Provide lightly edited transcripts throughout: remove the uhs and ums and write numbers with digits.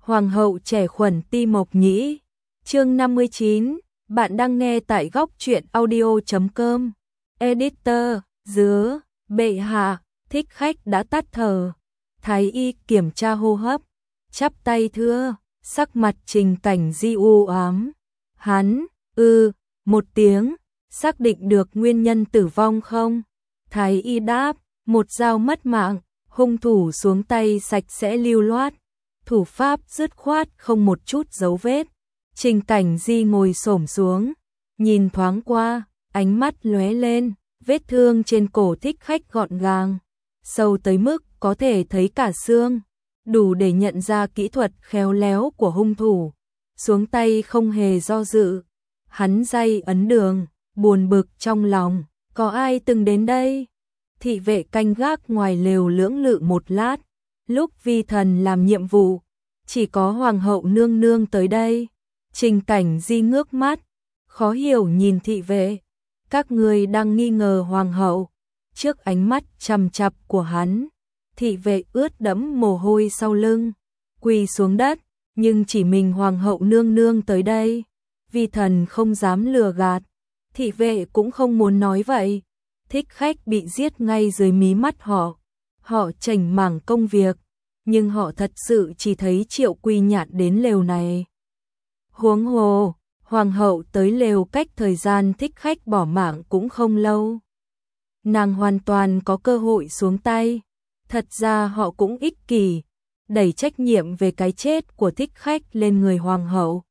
Hoàng hậu trẻ khuẩn Ti Mộc Nhĩ. Chương 59, bạn đang nghe tại góc truyện audio.com. Editor, dứa, bệ hạ, thích khách đã tắt thở. Thái y kiểm tra hô hấp, chắp tay thưa, sắc mặt Trình Cảnh Di u ám. Hắn, một tiếng, xác định được nguyên nhân tử vong không? Thái y đáp, một dao mất mạng, hung thủ xuống tay sạch sẽ lưu loát. Thủ pháp dứt khoát không một chút dấu vết. Trình Cảnh Di ngồi xổm xuống, nhìn thoáng qua, ánh mắt lóe lên, vết thương trên cổ thích khách gọn gàng, sâu tới mức có thể thấy cả xương, đủ để nhận ra kỹ thuật khéo léo của hung thủ. Xuống tay không hề do dự, hắn day ấn đường, buồn bực trong lòng, có ai từng đến đây? Thị vệ canh gác ngoài lều lưỡng lự một lát, lúc vi thần làm nhiệm vụ, chỉ có hoàng hậu nương nương tới đây. Trình Cảnh Di ngước mắt, khó hiểu nhìn thị vệ, các ngươi đang nghi ngờ hoàng hậu. Trước ánh mắt chằm chằm của hắn, thị vệ ướt đẫm mồ hôi sau lưng, quỳ xuống đất, nhưng chỉ mình hoàng hậu nương nương tới đây, vi thần không dám lừa gạt. Thị vệ cũng không muốn nói vậy, thích khách bị giết ngay dưới mí mắt họ. Họ chảnh mảng công việc, nhưng họ thật sự chỉ thấy Triệu Quy Nhạn đến lều này. Huống hồ, hoàng hậu tới lều cách thời gian thích khách bỏ mạng cũng không lâu. Nàng hoàn toàn có cơ hội xuống tay. Thật ra họ cũng ích kỷ, đẩy trách nhiệm về cái chết của thích khách lên người hoàng hậu.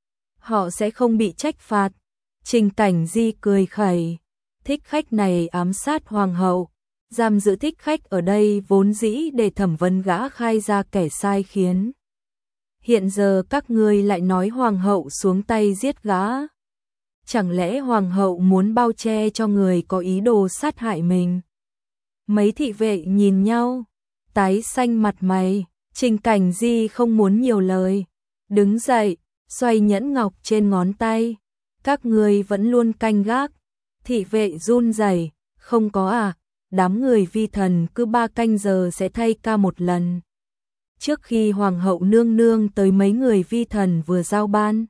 Họ sẽ không bị trách phạt. Trình Cảnh Di cười khẩy, thích khách này ám sát hoàng hậu, giam giữ thích khách ở đây vốn dĩ để thẩm vấn gã khai ra kẻ sai khiến. Hiện giờ các ngươi lại nói hoàng hậu xuống tay giết gã. Chẳng lẽ hoàng hậu muốn bao che cho người có ý đồ sát hại mình? Mấy thị vệ nhìn nhau, tái xanh mặt mày. Trình Cảnh Di không muốn nhiều lời, đứng dậy, xoay nhẫn ngọc trên ngón tay. Các ngươi vẫn luôn canh gác. Thị vệ run rẩy, không có à? Đám người vi thần cứ 3 canh giờ sẽ thay ca một lần. Trước khi hoàng hậu nương nương tới mấy người vi thần vừa giao ban.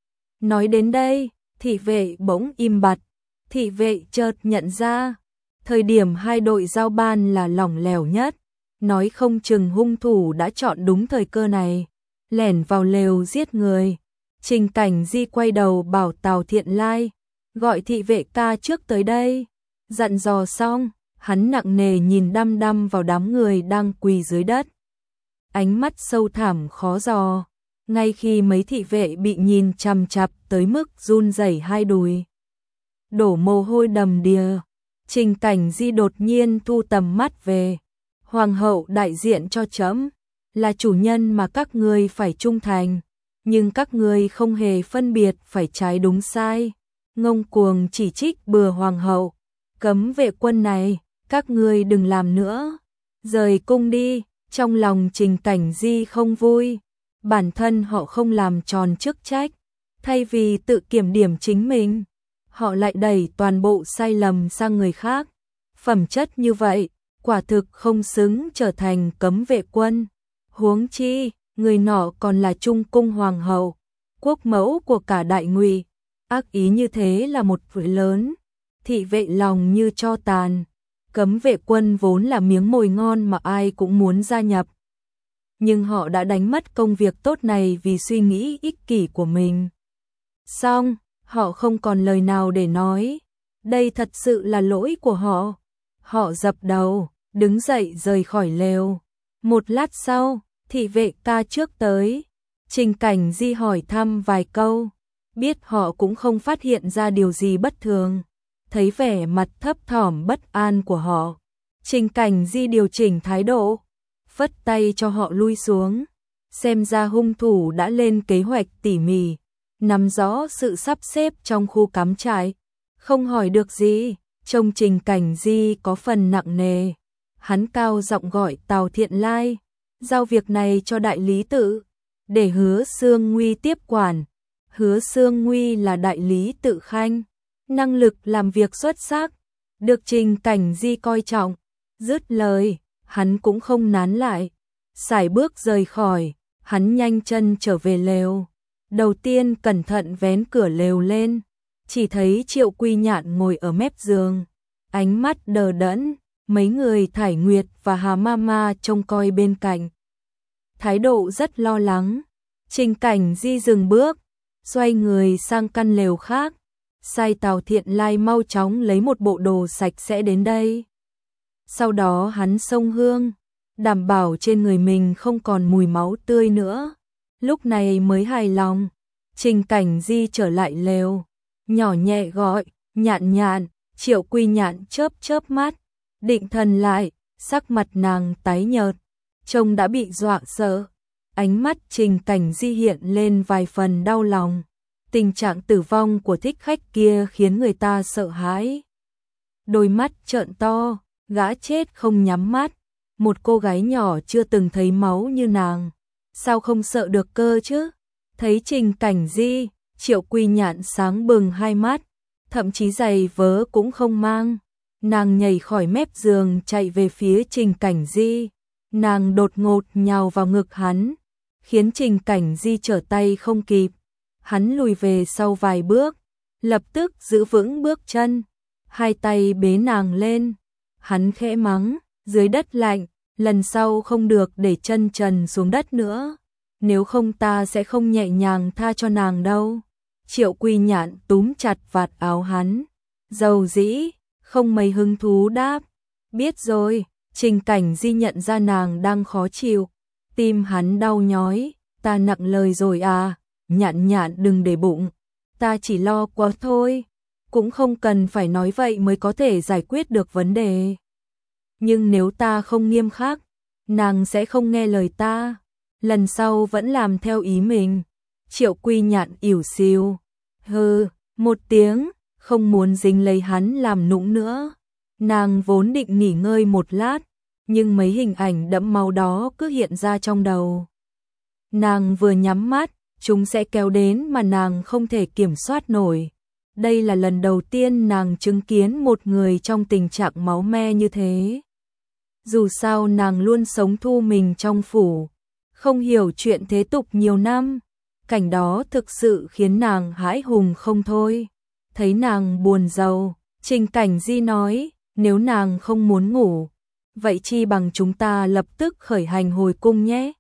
Nói đến đây, thị vệ bỗng im bặt. Thị vệ chợt nhận ra, thời điểm hai đội giao ban là lỏng lẻo nhất. Nói không chừng hung thủ đã chọn đúng thời cơ này, lẻn vào lều giết người. Trình Cảnh Di quay đầu bảo Tào Thiện Lai, gọi thị vệ ca trước tới đây. Dặn dò xong, hắn nặng nề nhìn đăm đăm vào đám người đang quỳ dưới đất. Ánh mắt sâu thẳm khó dò, ngay khi mấy thị vệ bị nhìn chằm chằm tới mức run rẩy hai đùi, đổ mồ hôi đầm đìa. Trình Cảnh Di đột nhiên thu tầm mắt về. Hoàng hậu đại diện cho trẫm, là chủ nhân mà các ngươi phải trung thành, nhưng các ngươi không hề phân biệt phải trái đúng sai, ngông cuồng chỉ trích bừa hoàng hậu. Cấm vệ quân này, các ngươi đừng làm nữa, rời cung đi. Trong lòng Trình Cảnh Di không vui, bản thân họ không làm tròn chức trách, thay vì tự kiểm điểm chính mình, họ lại đẩy toàn bộ sai lầm sang người khác. Phẩm chất như vậy, quả thực không xứng trở thành cấm vệ quân. Huống chi, người nọ còn là trung cung hoàng hậu, quốc mẫu của cả Đại Ngụy. Ác ý như thế là một tội lớn. Thị vệ lòng như tro tàn. Cấm vệ quân vốn là miếng mồi ngon mà ai cũng muốn gia nhập. Nhưng họ đã đánh mất công việc tốt này vì suy nghĩ ích kỷ của mình. Xong, họ không còn lời nào để nói. Đây thật sự là lỗi của họ. Họ dập đầu, đứng dậy rời khỏi lều. Một lát sau, thị vệ ca trước tới. Trình Cảnh Di hỏi thăm vài câu, biết họ cũng không phát hiện ra điều gì bất thường. Thấy vẻ mặt thấp thỏm bất an của họ, Trình Cảnh Di điều chỉnh thái độ, phất tay cho họ lui xuống. Xem ra hung thủ đã lên kế hoạch tỉ mỉ, nắm rõ sự sắp xếp trong khu cắm trại. Không hỏi được gì, trông Trình Cảnh Di có phần nặng nề. Hắn cao giọng gọi Tào Thiện Lai, giao việc này cho đại lý tự, để Hứa Xương Nguy tiếp quản. Hứa Xương Nguy là đại lý tự khanh, năng lực làm việc xuất sắc, được Trình Cảnh Di coi trọng. Dứt lời, hắn cũng không nán lại, sải bước rời khỏi. Hắn nhanh chân trở về lều. Đầu tiên cẩn thận vén cửa lều lên, chỉ thấy Triệu Quy Nhạn ngồi ở mép giường, ánh mắt đờ đẫn, mấy người Thải Nguyệt và Hà Mama trông coi bên cạnh. Thái độ rất lo lắng. Trình Cảnh Di dừng bước, xoay người sang căn lều khác, sai Tào Thiện Lai mau chóng lấy một bộ đồ sạch sẽ đến đây. Sau đó hắn xông hương, đảm bảo trên người mình không còn mùi máu tươi nữa. Lúc này mới hài lòng. Trình Cảnh Di trở lại lều, nhỏ nhẹ gọi, Nhạn Nhạn. Triệu Quy Nhạn chớp chớp mắt, định thần lại, sắc mặt nàng tái nhợt, trông đã bị dọa sợ. Ánh mắt Trình Cảnh Di hiện lên vài phần đau lòng. Tình trạng tử vong của thích khách kia khiến người ta sợ hãi. Đôi mắt trợn to, gã chết không nhắm mắt. Một cô gái nhỏ chưa từng thấy máu như nàng, sao không sợ được cơ chứ? Thấy Trình Cảnh Di, Triệu Quy Nhạn sáng bừng hai mắt, thậm chí giày vớ cũng không mang. Nàng nhảy khỏi mép giường chạy về phía Trình Cảnh Di. Nàng đột ngột nhào vào ngực hắn, khiến Trình Cảnh Di trở tay không kịp. Hắn lùi về sau vài bước, lập tức giữ vững bước chân, hai tay bế nàng lên. Hắn khẽ mắng, dưới đất lạnh, lần sau không được để chân trần xuống đất nữa, nếu không ta sẽ không nhẹ nhàng tha cho nàng đâu. Triệu Quy Nhạn túm chặt vạt áo hắn, dầu dĩ, không mấy hứng thú đáp, biết rồi. Trình Cảnh Di nhận ra nàng đang khó chịu, tim hắn đau nhói, ta nặng lời rồi à, Nhạn Nhạn đừng để bụng, ta chỉ lo quá thôi, cũng không cần phải nói vậy mới có thể giải quyết được vấn đề. Nhưng nếu ta không nghiêm khắc, nàng sẽ không nghe lời ta, lần sau vẫn làm theo ý mình. Triệu Quy Nhạn ỉu xìu, hừ, một tiếng, không muốn dính lấy hắn làm nũng nữa. Nàng vốn định nghỉ ngơi một lát, nhưng mấy hình ảnh đẫm máu đó cứ hiện ra trong đầu. Nàng vừa nhắm mắt, chúng sẽ kéo đến mà nàng không thể kiểm soát nổi. Đây là lần đầu tiên nàng chứng kiến một người trong tình trạng máu me như thế. Dù sao nàng luôn sống thu mình trong phủ, không hiểu chuyện thế tục nhiều năm. Cảnh đó thực sự khiến nàng hãi hùng không thôi. Thấy nàng buồn rầu, Trình Cảnh Di nói, nếu nàng không muốn ngủ, vậy chi bằng chúng ta lập tức khởi hành hồi cung nhé.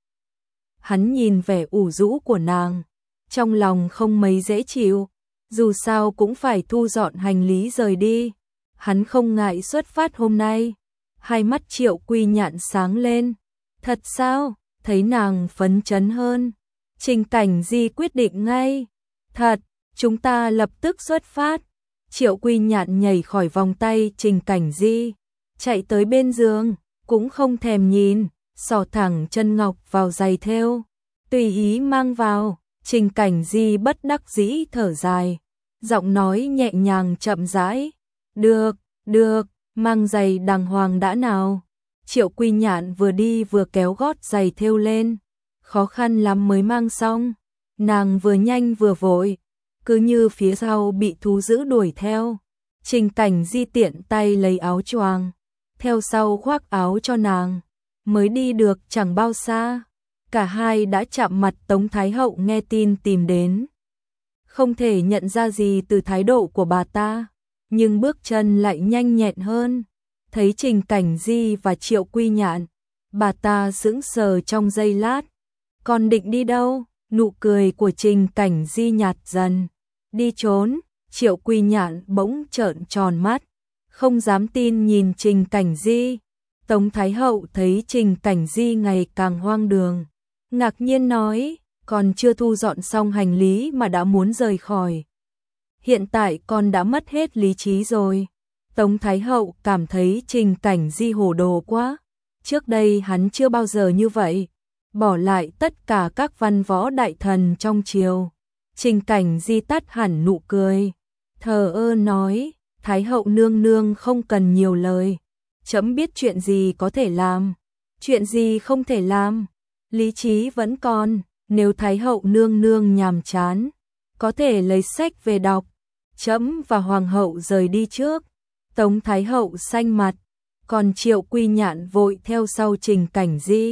Hắn nhìn vẻ ủ rũ của nàng, trong lòng không mấy dễ chịu, dù sao cũng phải thu dọn hành lý rời đi. Hắn không ngại xuất phát hôm nay. Hai mắt Triệu Quy Nhạn sáng lên. Thật sao? Thấy nàng phấn chấn hơn, Trình Cảnh Di quyết định ngay. Thật, chúng ta lập tức xuất phát. Triệu Quy Nhạn nhảy khỏi vòng tay Trình Cảnh Di, chạy tới bên giường, cũng không thèm nhìn, xỏ thẳng chân ngọc vào giày thêu, tùy ý mang vào. Trình Cảnh Di bất đắc dĩ thở dài, giọng nói nhẹ nhàng chậm rãi, được, được, mang giày đàng hoàng đã nào. Triệu Quy Nhạn vừa đi vừa kéo gót giày thêu lên, khó khăn lắm mới mang xong. Nàng vừa nhanh vừa vội, cứ như phía sau bị thú dữ đuổi theo. Trình Cảnh Di tiện tay lấy áo choàng, theo sau khoác áo cho nàng. Mới đi được chẳng bao xa, cả hai đã chạm mặt Tống Thái Hậu nghe tin tìm đến. Không thể nhận ra gì từ thái độ của bà ta, nhưng bước chân lại nhanh nhẹn hơn. Thấy Trình Cảnh Di và Triệu Quy Nhạn, bà ta sững sờ trong giây lát. Còn định đi đâu? Nụ cười của Trình Cảnh Di nhạt dần. Đi trốn. Triệu Quy Nhạn bỗng trợn tròn mắt, không dám tin nhìn Trình Cảnh Di. Tống Thái Hậu thấy Trình Cảnh Di ngày càng hoang đường, ngạc nhiên nói, còn chưa thu dọn xong hành lý mà đã muốn rời khỏi. Hiện tại con đã mất hết lý trí rồi. Tống Thái Hậu cảm thấy Trình Cảnh Di hồ đồ quá. Trước đây hắn chưa bao giờ như vậy, bỏ lại tất cả các văn võ đại thần trong triều. Trình Cảnh Di tắt hẳn nụ cười, thờ ơ nói, Thái Hậu nương nương không cần nhiều lời. Chấm biết chuyện gì có thể làm, chuyện gì không thể làm. Lý trí vẫn còn, nếu Thái Hậu nương nương nhàm chán, có thể lấy sách về đọc. Chấm và Hoàng hậu rời đi trước. Tống Thái Hậu xanh mặt, còn Triệu Quy Nhạn vội theo sau Trình Cảnh Di.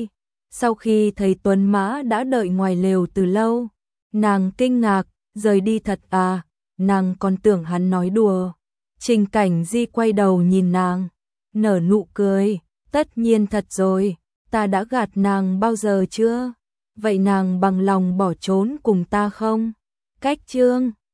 Sau khi thấy Tuấn Mã đã đợi ngoài lều từ lâu, nàng kinh ngạc, rời đi thật à, nàng còn tưởng hắn nói đùa. Trình Cảnh Di quay đầu nhìn nàng, nở nụ cười, tất nhiên thật rồi, ta đã gạt nàng bao giờ chưa? Vậy nàng bằng lòng bỏ trốn cùng ta không? Cách chương